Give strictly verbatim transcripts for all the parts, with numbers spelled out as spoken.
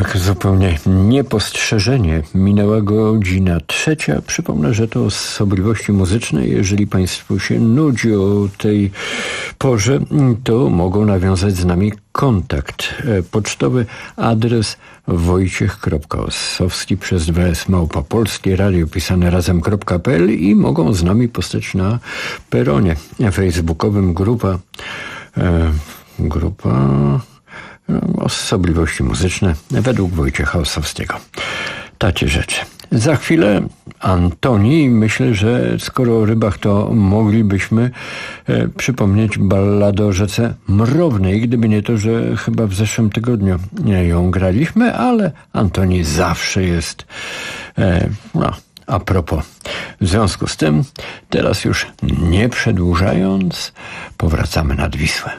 tak zupełnie niepostrzeżenie minęła godzina trzecia. Przypomnę, że to osobliwości muzyczne. Jeżeli Państwu się nudzi o tej porze, to mogą nawiązać z nami kontakt pocztowy, adres wojciech kropka ossowski przez dwa s małpa polskie radio pisane razem kropka p l i mogą z nami postać na peronie facebookowym grupa e, grupa osobliwości muzyczne według Wojciecha Ossowskiego. Takie rzeczy. Za chwilę Antoni. Myślę, że skoro o rybach, to moglibyśmy e, przypomnieć balladę o rzece Mrownej. Gdyby nie to, że chyba w zeszłym tygodniu ją graliśmy, ale Antoni zawsze jest e, no, a propos. W związku z tym, teraz już nie przedłużając, powracamy nad Wisłę.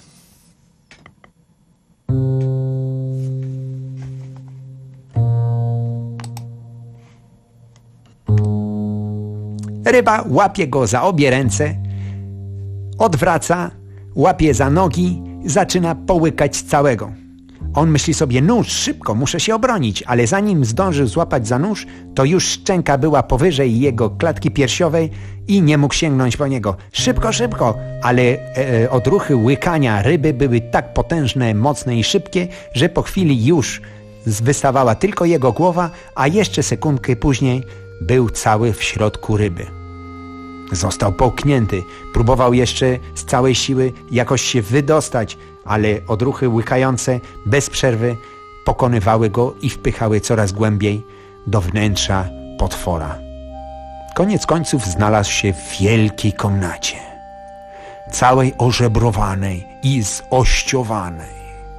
Ryba łapie go za obie ręce, odwraca, łapie za nogi, zaczyna połykać całego. On myśli sobie, nóż, szybko, muszę się obronić, ale zanim zdążył złapać za nóż, to już szczęka była powyżej jego klatki piersiowej i nie mógł sięgnąć po niego. Szybko, szybko, ale e, odruchy łykania ryby były tak potężne, mocne i szybkie, że po chwili już wystawała tylko jego głowa, a jeszcze sekundkę później był cały w środku ryby. Został połknięty, próbował jeszcze z całej siły jakoś się wydostać, ale odruchy łykające bez przerwy pokonywały go i wpychały coraz głębiej do wnętrza potwora. Koniec końców znalazł się w wielkiej komnacie, całej ożebrowanej i zościowanej.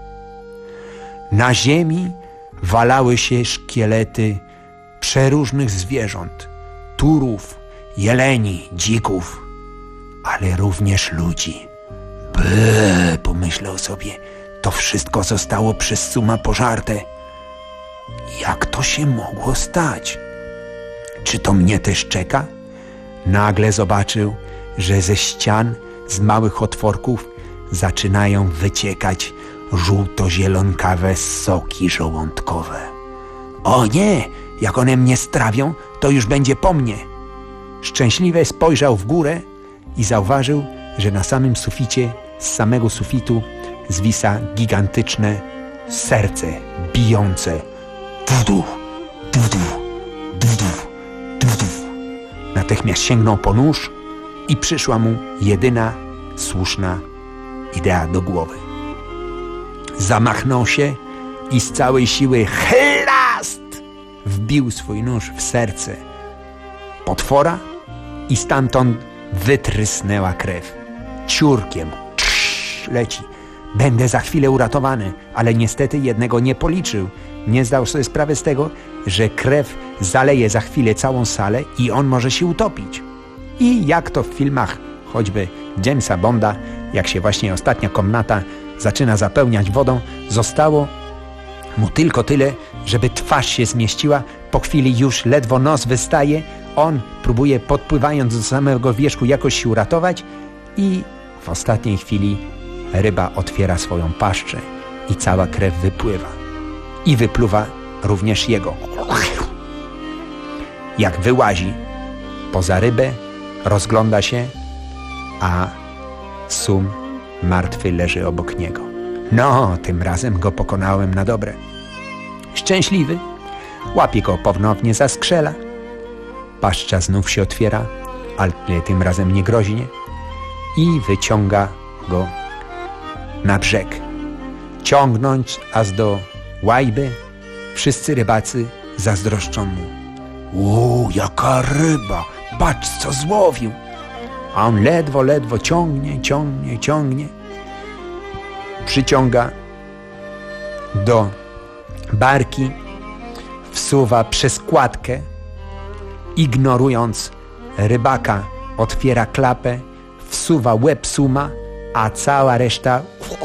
Na ziemi walały się szkielety przeróżnych zwierząt, turów, jeleni, dzików, ale również ludzi. By, pomyślał sobie, to wszystko zostało przez Suma pożarte. Jak to się mogło stać? Czy to mnie też czeka? Nagle zobaczył, że ze ścian, z małych otworków zaczynają wyciekać żółto-zielonkawe soki żołądkowe. O nie! Jak one mnie strawią, to już będzie po mnie. Szczęśliwie spojrzał w górę i zauważył, że na samym suficie, z samego sufitu zwisa gigantyczne serce bijące. Dudu, dudu, dudu, dudu. Natychmiast sięgnął po nóż i przyszła mu jedyna słuszna idea do głowy. Zamachnął się i z całej siły chlast wbił swój nóż w serce potwora i stamtąd wytrysnęła krew. Ciurkiem trz, leci. Będę za chwilę uratowany, ale niestety jednego nie policzył. Nie zdał sobie sprawy z tego, że krew zaleje za chwilę całą salę i on może się utopić. I jak to w filmach choćby Jamesa Bonda, jak się właśnie ostatnia komnata zaczyna zapełniać wodą, zostało mu tylko tyle, żeby twarz się zmieściła. Po chwili już ledwo nos wystaje. On próbuje, podpływając do samego wierzchu, jakoś się uratować i w ostatniej chwili ryba otwiera swoją paszczę i cała krew wypływa. I wypluwa również jego. Jak wyłazi poza rybę, rozgląda się, a Sum martwy leży obok niego. No, tym razem go pokonałem na dobre. Szczęśliwy łapie go ponownie za skrzela. Paszcza znów się otwiera, ale tym razem nie groźnie, i wyciąga go na brzeg. Ciągnąć aż do łajby, wszyscy rybacy zazdroszczą mu. O, jaka ryba! Patrz, co złowił! A on ledwo, ledwo ciągnie, ciągnie, ciągnie. Przyciąga do barki, wsuwa przez kładkę, ignorując rybaka, otwiera klapę, wsuwa łeb Suma, a cała reszta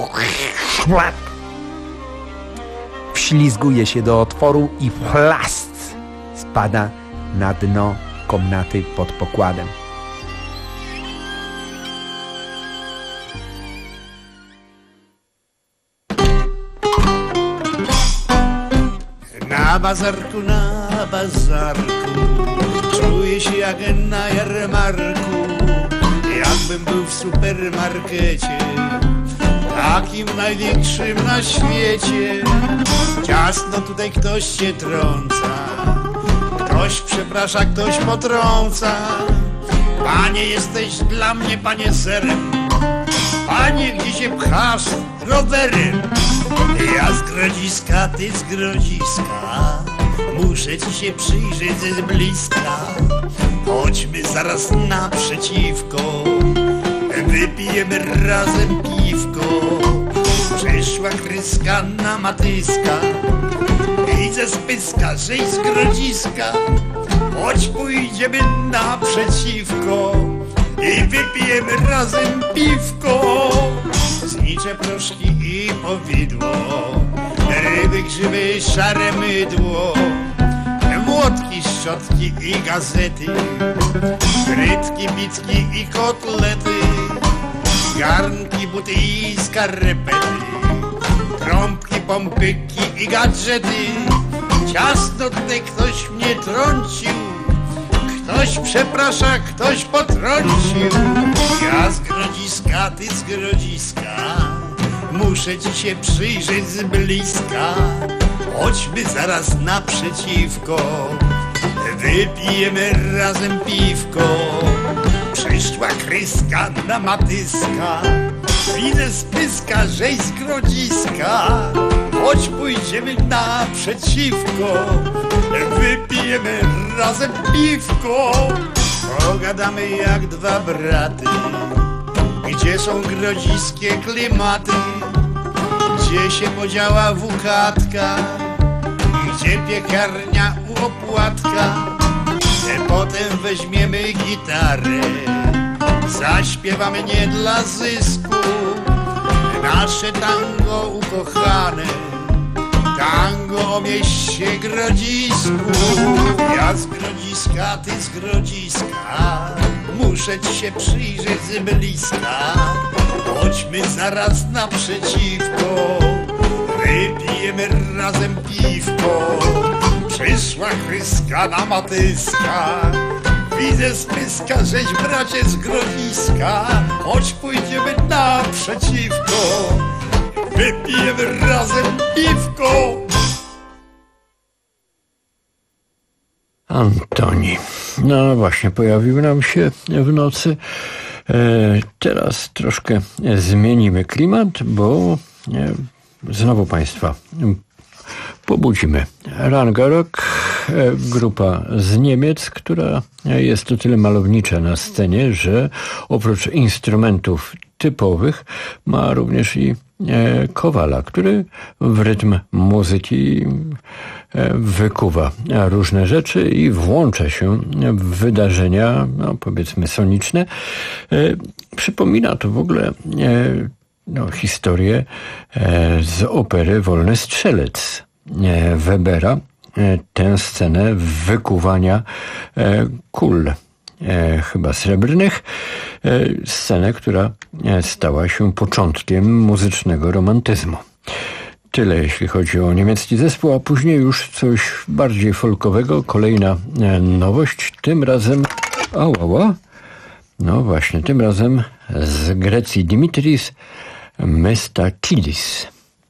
wślizguje się do otworu i plast spada na dno komnaty pod pokładem. Na bazarku, na bazarku, czuję się jak na jarmarku, jakbym był w supermarkecie, takim największym na świecie. Ciasno tutaj ktoś się trąca, ktoś przeprasza, ktoś potrąca. Panie, jesteś dla mnie, panie, serem. Panie, gdzie się pchasz rowerem? Ja z Grodziska, ty z Grodziska, muszę ci się przyjrzeć z bliska. Chodźmy zaraz naprzeciwko, wypijemy razem piwko. Przyszła Kryska na Matyska, widzę z Pyska, że i z Grodziska. Chodź pójdziemy naprzeciwko i wypijemy razem piwko. Znicze proszki i powidło, ryby, grzyby, szare mydło, młotki, szczotki i gazety, frytki, bicki i kotlety, garnki, buty i skarpety, trąbki, pompyki i gadżety. Ciasno tutaj ktoś mnie trącił, ktoś przeprasza, ktoś potrącił. Ja z Grodziska, ty z Grodziska, muszę ci się przyjrzeć z bliska. Chodźmy zaraz naprzeciwko, wypijemy razem piwko. Przyszła Kryska na Matyska, widzę z Pyska, że i z Grodziska. Chodź pójdziemy naprzeciwko, wypijemy razem piwko. Pogadamy jak dwa braty, gdzie są grodziskie klimaty, gdzie się podziała wukatka, gdzie piekarnia u Opłatka. Potem weźmiemy gitarę, zaśpiewamy nie dla zysku nasze tango ukochane, tango o mieście Grodzisku. Ja z Grodziska, ty z Grodziska, muszę ci się przyjrzeć z bliska. Chodźmy zaraz naprzeciwko, wypijemy razem piwko. Przyszła Kryska na Matyska, widzę z Pyska, żeś bracie z Grodziska. Chodź pójdziemy naprzeciwko, wypijemy razem piwko. Antoni. No właśnie, pojawił nam się w nocy. E, teraz troszkę zmienimy klimat, bo e, znowu Państwa pobudzimy. Rangarok, grupa z Niemiec, która jest o tyle malownicza na scenie, że oprócz instrumentów typowych ma również i kowala, który w rytm muzyki wykuwa różne rzeczy i włącza się w wydarzenia, no powiedzmy soniczne. Przypomina to w ogóle no, historię z opery Wolny Strzelec Webera, tę scenę wykuwania kul, chyba srebrnych, scenę, która stała się początkiem muzycznego romantyzmu. Tyle jeśli chodzi o niemiecki zespół, a później już coś bardziej folkowego. Kolejna nowość, tym razem... Ała, ała. No właśnie, tym razem z Grecji Dimitris Mestakidis.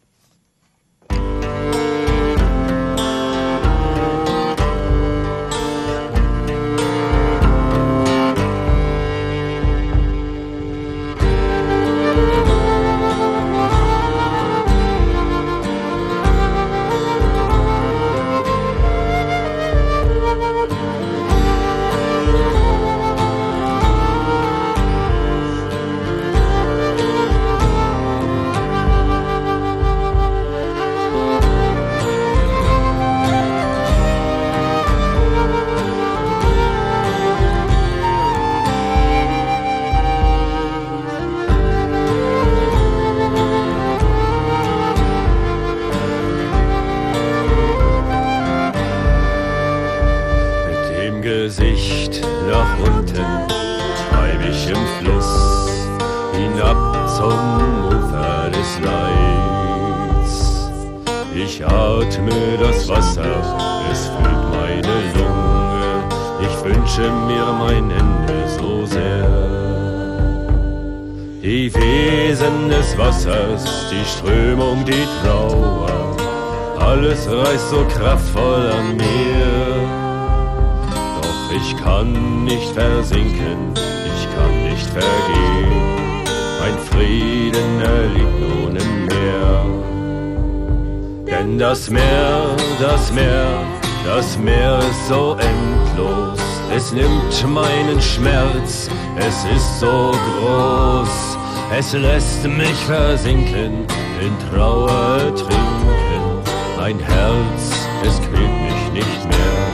Gesicht nach unten treib ich im Fluss hinab zum Ufer des Leids. Ich atme das Wasser, es füllt meine Lunge. Ich wünsche mir mein Ende so sehr. Die Wesen des Wassers, die Strömung, die Trauer, alles reißt so kraftvoll an mir. Doch ich kann nicht versinken, ich kann nicht vergehen. Mein Frieden erliegt nun im Meer. Denn das Meer, das Meer, das Meer ist so endlos. Es nimmt meinen Schmerz, es ist so groß. Es lässt mich versinken, in Trauer ertrinken. Mein Herz, es quält mich nicht mehr.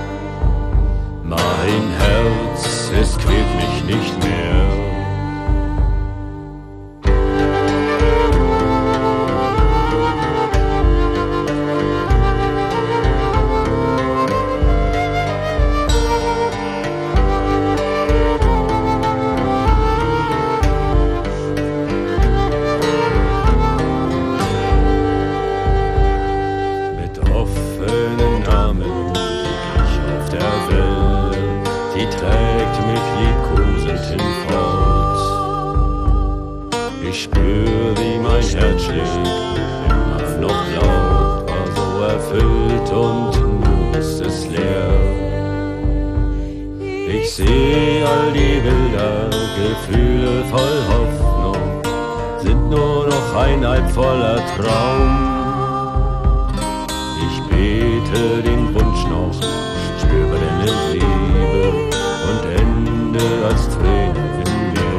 Mein Herz, es quält mich nicht mehr. Voller Traum. Ich bete den Wunsch noch, spüre deine Liebe und ende als Träne in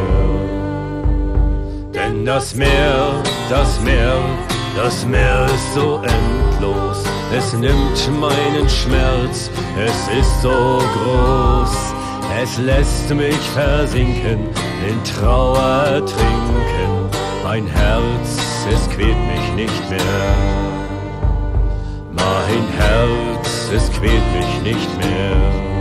mir. Denn das Meer, das Meer, das Meer ist so endlos. Es nimmt meinen Schmerz, es ist so groß. Es lässt mich versinken, in Trauer ertrinken. Mein Herz, es quält mich nicht mehr. Mein Herz, es quält mich nicht mehr.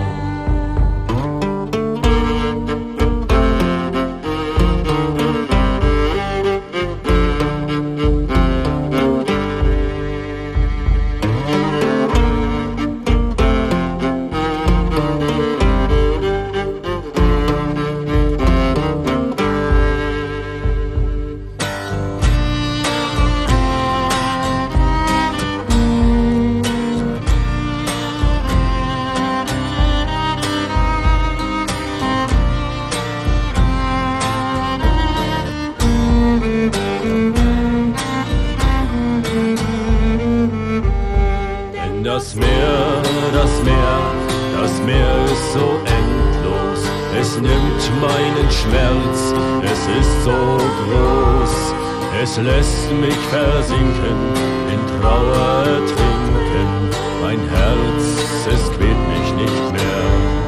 Das Meer, das Meer, das Meer ist so endlos. Es nimmt meinen Schmerz, es ist so groß. Es lässt mich versinken, in Trauer ertrinken. Mein Herz, es quält mich nicht mehr.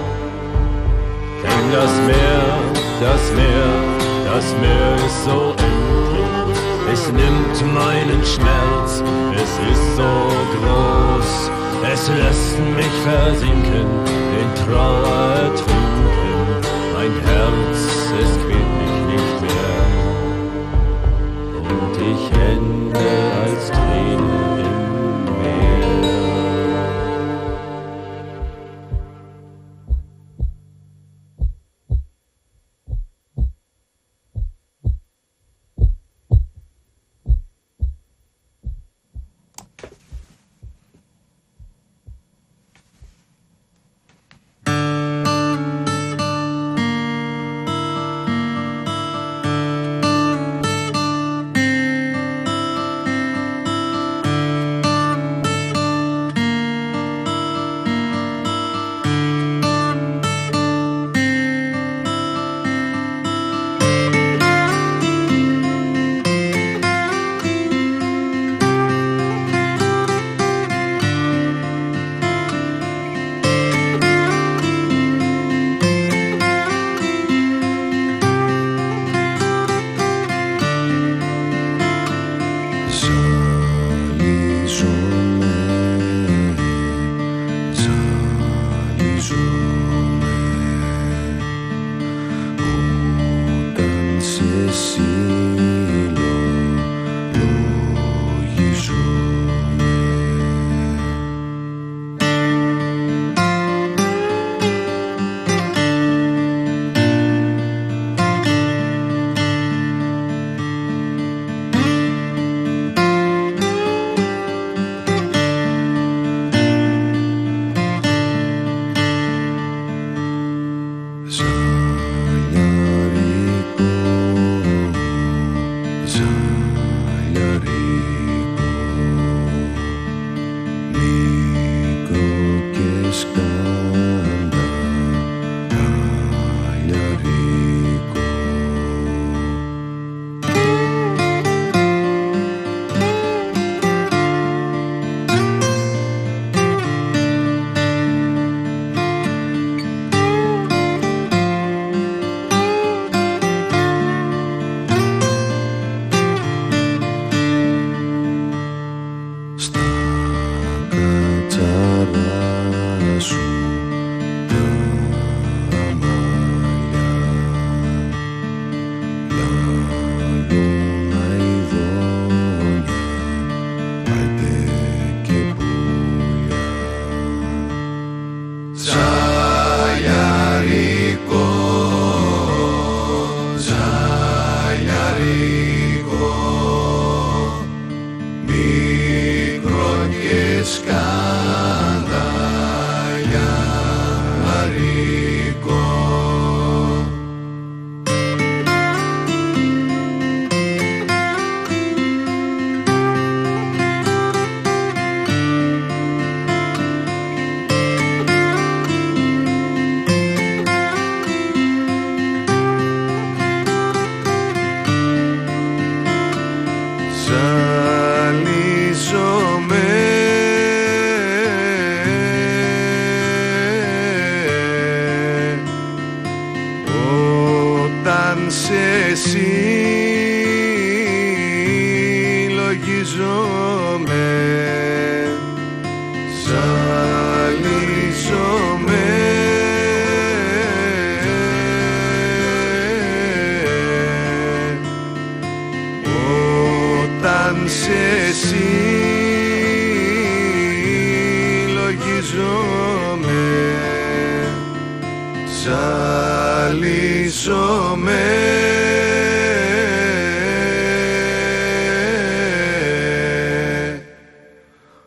Denn das Meer, das Meer, das Meer ist so endlos. Es nimmt meinen Schmerz, es ist so groß. Es lässt mich versinken, in Trauer ertrinken. Mein Herz, es quält mich nicht mehr. Und ich ende als Tränen im Meer.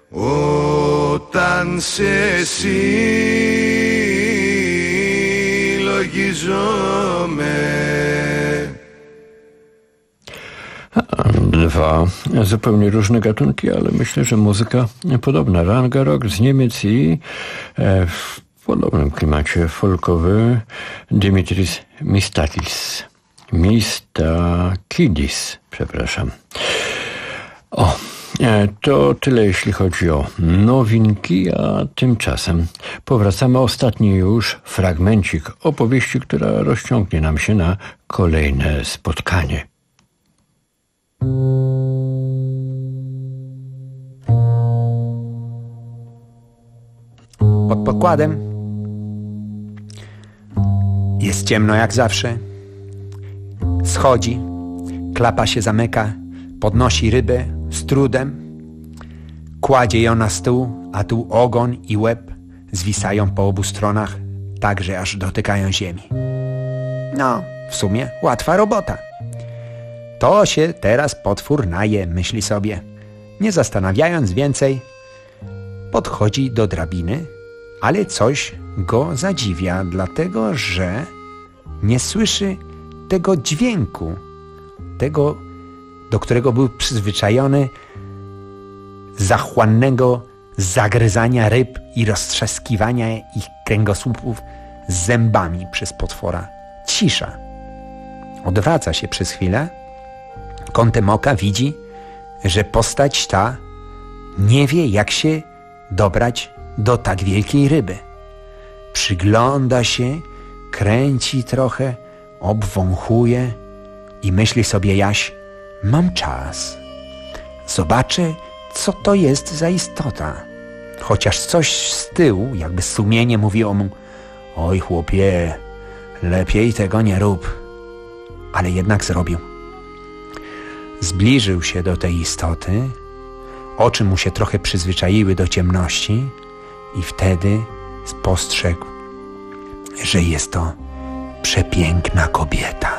όταν σε συλλογίζομαι. Dwa zupełnie różne gatunki, ale myślę, że muzyka podobna. Ranga rock z Niemiec i w podobnym klimacie folkowy Dimitris Mistakis. Mistakidis, przepraszam. O, to tyle jeśli chodzi o nowinki, a tymczasem powracamy ostatni już fragmencik opowieści, która rozciągnie nam się na kolejne spotkanie. Pod pokładem jest ciemno jak zawsze. Schodzi, klapa się zamyka, podnosi rybę z trudem, kładzie ją na stół, a tu ogon i łeb zwisają po obu stronach, tak że aż dotykają ziemi. No, w sumie łatwa robota. To się teraz potwór naje, myśli sobie. Nie zastanawiając więcej, podchodzi do drabiny, ale coś go zadziwia, dlatego że nie słyszy tego dźwięku, tego, do którego był przyzwyczajony, zachłannego zagryzania ryb i roztrzaskiwania ich kręgosłupów zębami przez potwora. Cisza. Odwraca się przez chwilę. Kątem oka widzi, że postać ta nie wie, jak się dobrać do tak wielkiej ryby. Przygląda się, kręci trochę, obwąchuje i myśli sobie Jaś, mam czas. Zobaczę, co to jest za istota. Chociaż coś z tyłu, jakby sumienie mówiło mu, oj chłopie, lepiej tego nie rób. Ale jednak zrobił. Zbliżył się do tej istoty, oczy mu się trochę przyzwyczaiły do ciemności i wtedy spostrzegł, że jest to przepiękna kobieta.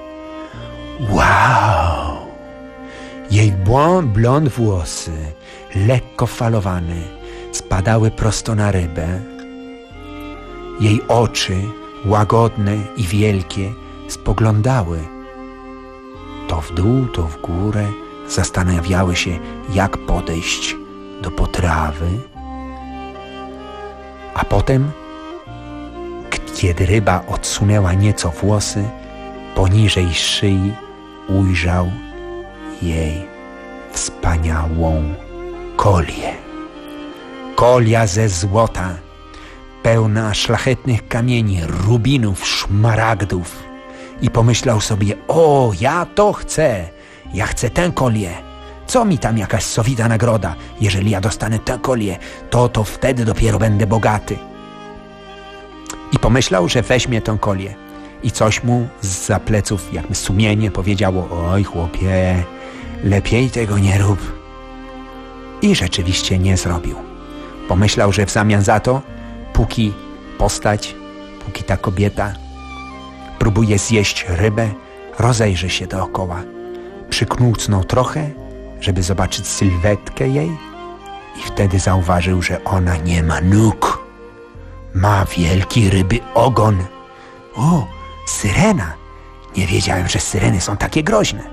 Wow! Jej blond włosy, lekko falowane, spadały prosto na rybę. Jej oczy, łagodne i wielkie, spoglądały to w dół, to w górę, zastanawiały się, jak podejść do potrawy. A potem, kiedy ryba odsunęła nieco włosy, poniżej szyi ujrzał jej wspaniałą kolię. Kolia ze złota, pełna szlachetnych kamieni, rubinów, szmaragdów. I pomyślał sobie, o, ja to chcę, ja chcę tę kolię. Co mi tam jakaś sowita nagroda? Jeżeli ja dostanę tę kolię, to to wtedy dopiero będę bogaty. I pomyślał, że weźmie tę kolię. I coś mu zza pleców, jakby sumienie powiedziało, oj chłopie, lepiej tego nie rób. I rzeczywiście nie zrobił. Pomyślał, że w zamian za to, póki postać, póki ta kobieta próbuje zjeść rybę, rozejrzy się dookoła. Przyknącnął trochę, żeby zobaczyć sylwetkę jej i wtedy zauważył, że ona nie ma nóg. Ma wielki ryby ogon. O, syrena! Nie wiedziałem, że syreny są takie groźne.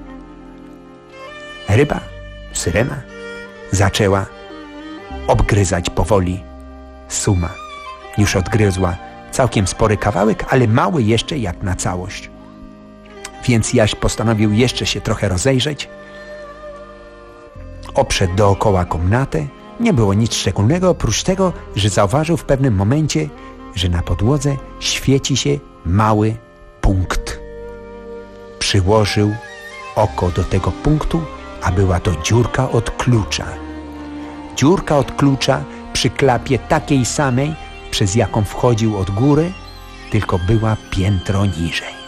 Ryba, syrena, zaczęła obgryzać powoli Suma. Już odgryzła całkiem spory kawałek, ale mały jeszcze jak na całość. Więc Jaś postanowił jeszcze się trochę rozejrzeć. Obszedł dookoła komnatę. Nie było nic szczególnego, oprócz tego, że zauważył w pewnym momencie, że na podłodze świeci się mały punkt. Przyłożył oko do tego punktu, a była to dziurka od klucza. Dziurka od klucza przy klapie takiej samej, przez jaką wchodził od góry, tylko była piętro niżej.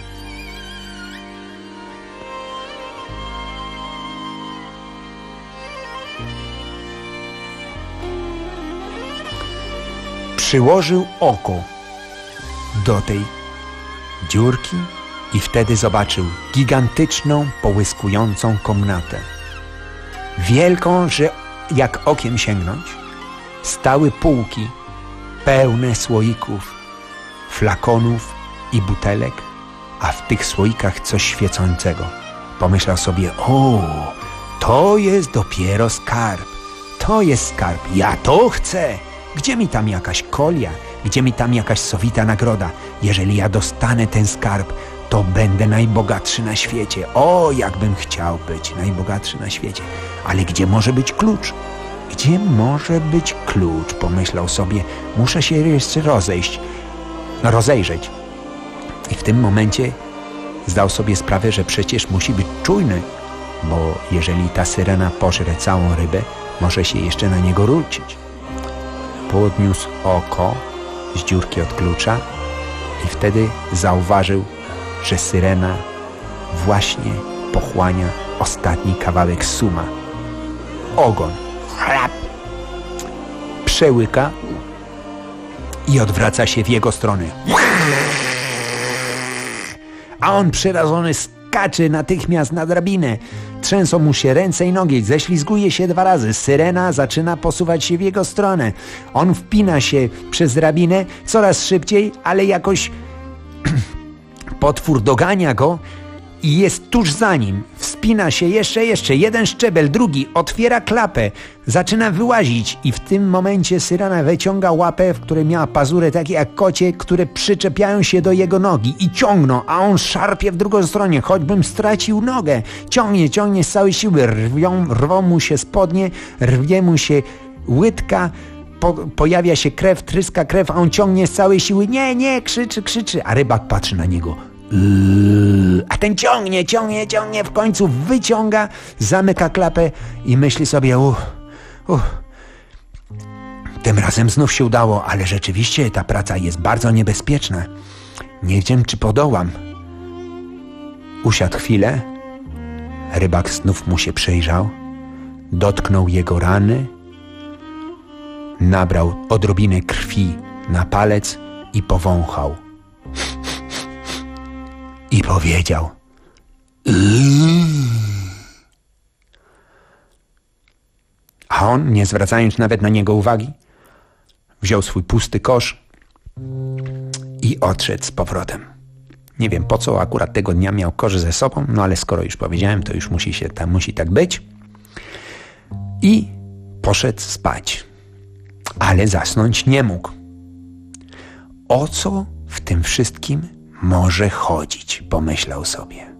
Przyłożył oko do tej dziurki i wtedy zobaczył gigantyczną, połyskującą komnatę. Wielką, że jak okiem sięgnąć, stały półki pełne słoików, flakonów i butelek, a w tych słoikach coś świecącego. Pomyślał sobie, o, to jest dopiero skarb. To jest skarb. Ja to chcę. Gdzie mi tam jakaś kolia? Gdzie mi tam jakaś sowita nagroda? Jeżeli ja dostanę ten skarb, to będę najbogatszy na świecie. O, jakbym chciał być najbogatszy na świecie. Ale gdzie może być klucz? Gdzie może być klucz? Pomyślał sobie, muszę się jeszcze rozejść, rozejrzeć. I w tym momencie zdał sobie sprawę, że przecież musi być czujny, bo jeżeli ta syrena pożre całą rybę, może się jeszcze na niego rzucić. Podniósł oko z dziurki od klucza i wtedy zauważył, że syrena właśnie pochłania ostatni kawałek suma. Ogon. Chrap. Przełyka i odwraca się w jego stronę. A on przerażony skacze natychmiast na drabinę. Trzęsą mu się ręce i nogi, ześlizguje się dwa razy. Syrena zaczyna posuwać się w jego stronę. On wpina się przez drabinę coraz szybciej, ale jakoś potwór dogania go i jest tuż za nim. Wspina się jeszcze, jeszcze, jeden szczebel, drugi, otwiera klapę, zaczyna wyłazić i w tym momencie syrena wyciąga łapę, w której miała pazury takie jak kocie, które przyczepiają się do jego nogi i ciągną, a on szarpie w drugą stronę, choćbym stracił nogę. Ciągnie, ciągnie z całej siły, rwią, rwą mu się spodnie, rwie mu się łydka, po, pojawia się krew, tryska krew, a on ciągnie z całej siły, nie, nie, krzyczy, krzyczy, a rybak patrzy na niego. A ten ciągnie, ciągnie, ciągnie, w końcu wyciąga, zamyka klapę i myśli sobie, uff, uff, tym razem znów się udało, ale rzeczywiście ta praca jest bardzo niebezpieczna. Nie wiem, czy podołam. Usiadł chwilę, rybak znów mu się przyjrzał, dotknął jego rany, nabrał odrobinę krwi na palec i powąchał. I powiedział: a on, nie zwracając nawet na niego uwagi, wziął swój pusty kosz i odszedł z powrotem. Nie wiem, po co akurat tego dnia miał kosz ze sobą, no ale skoro już powiedziałem, to już musi się tam, musi tak być. I poszedł spać, ale zasnąć nie mógł. O co w tym wszystkim może chodzić, pomyślał sobie.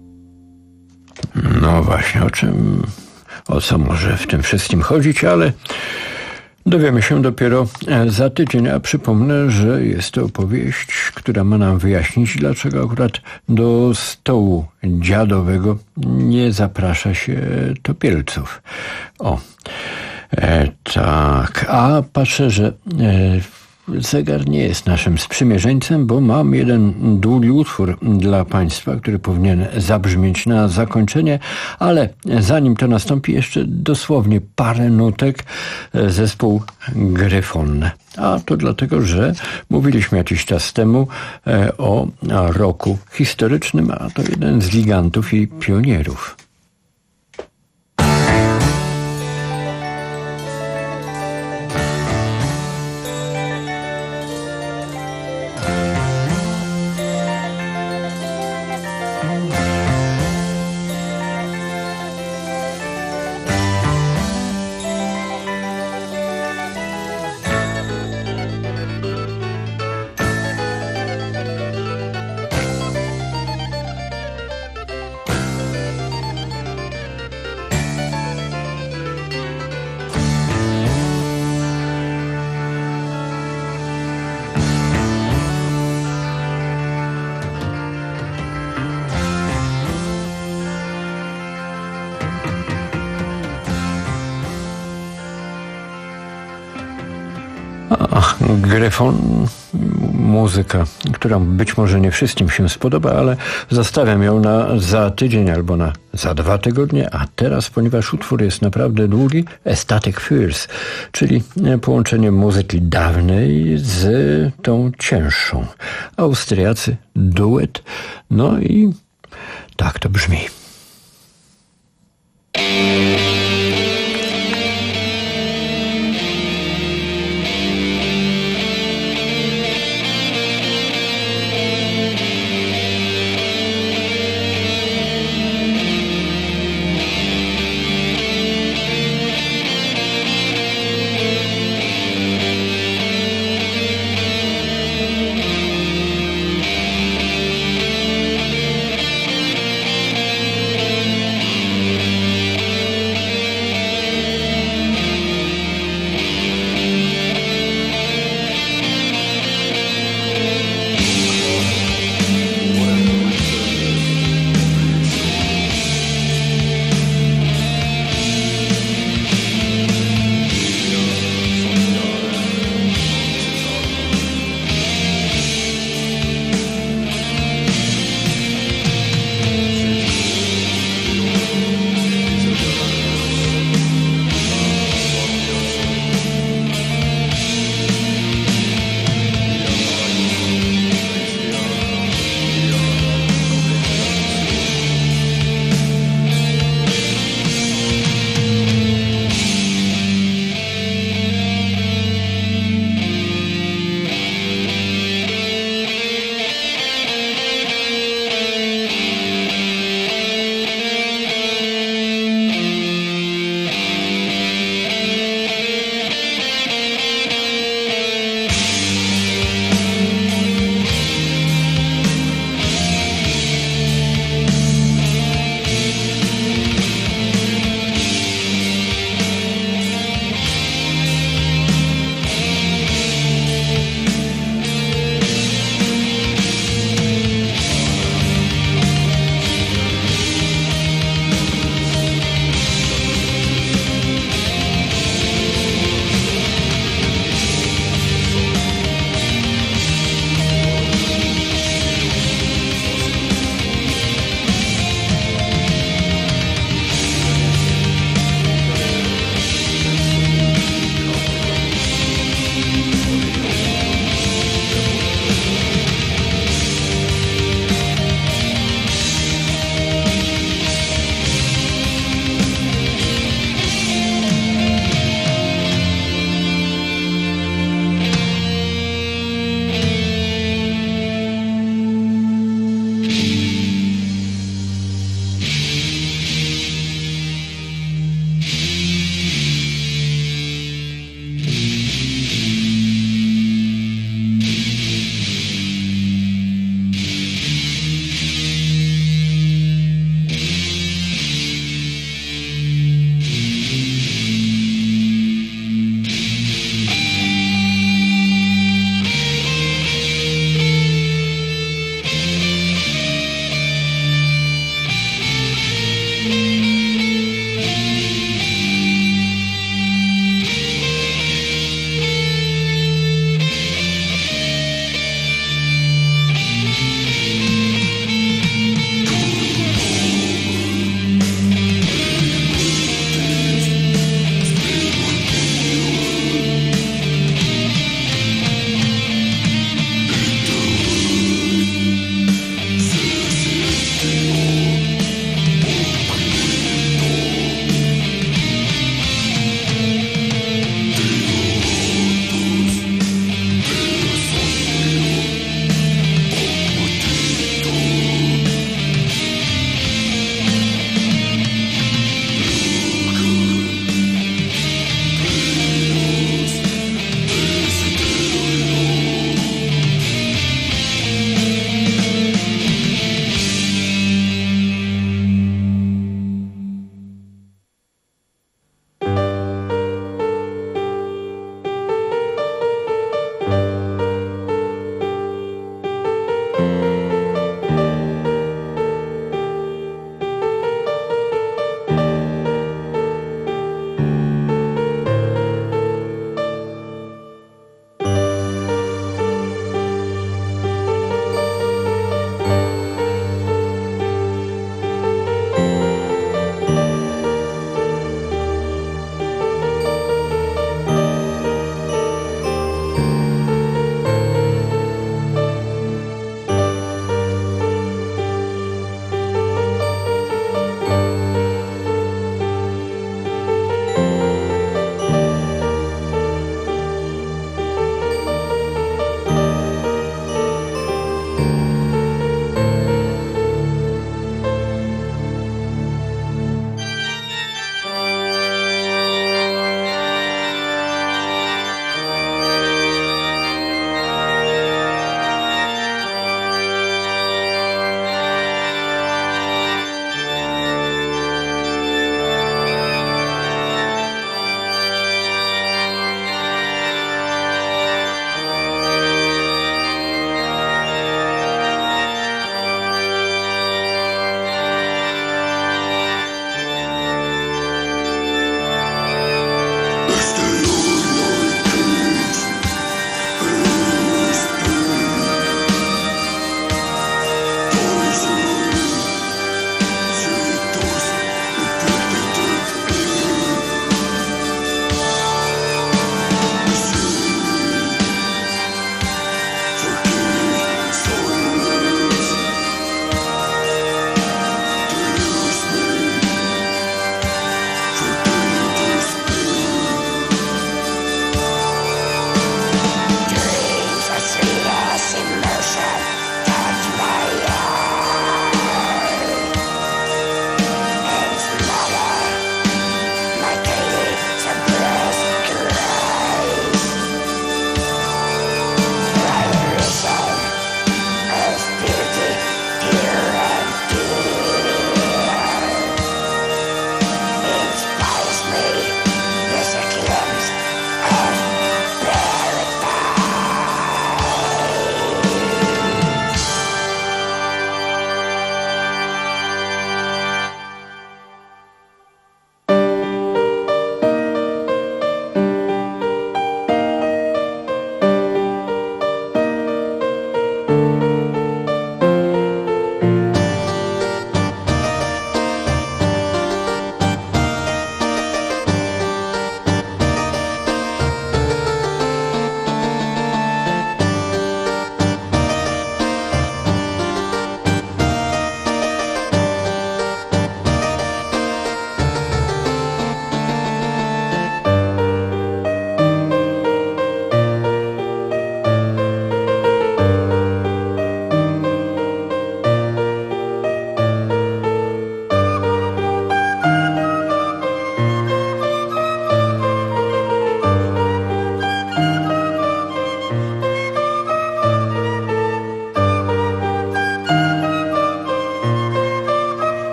No właśnie, o czym, o co może w tym wszystkim chodzić, ale dowiemy się dopiero za tydzień, a przypomnę, że jest to opowieść, która ma nam wyjaśnić, dlaczego akurat do stołu dziadowego nie zaprasza się topielców. O, e, tak, a patrzę, że e, zegar nie jest naszym sprzymierzeńcem, bo mam jeden długi utwór dla Państwa, który powinien zabrzmieć na zakończenie, ale zanim to nastąpi, jeszcze dosłownie parę nutek, zespół Gryfon. A to dlatego, że mówiliśmy jakiś czas temu o roku historycznym, a to jeden z gigantów i pionierów. Gryfon, muzyka, która być może nie wszystkim się spodoba, ale zostawiam ją na za tydzień albo na za dwa tygodnie, a teraz, ponieważ utwór jest naprawdę długi, Ecstatic Fears, czyli połączenie muzyki dawnej z tą cięższą. Austriacy, duet, no i tak to brzmi.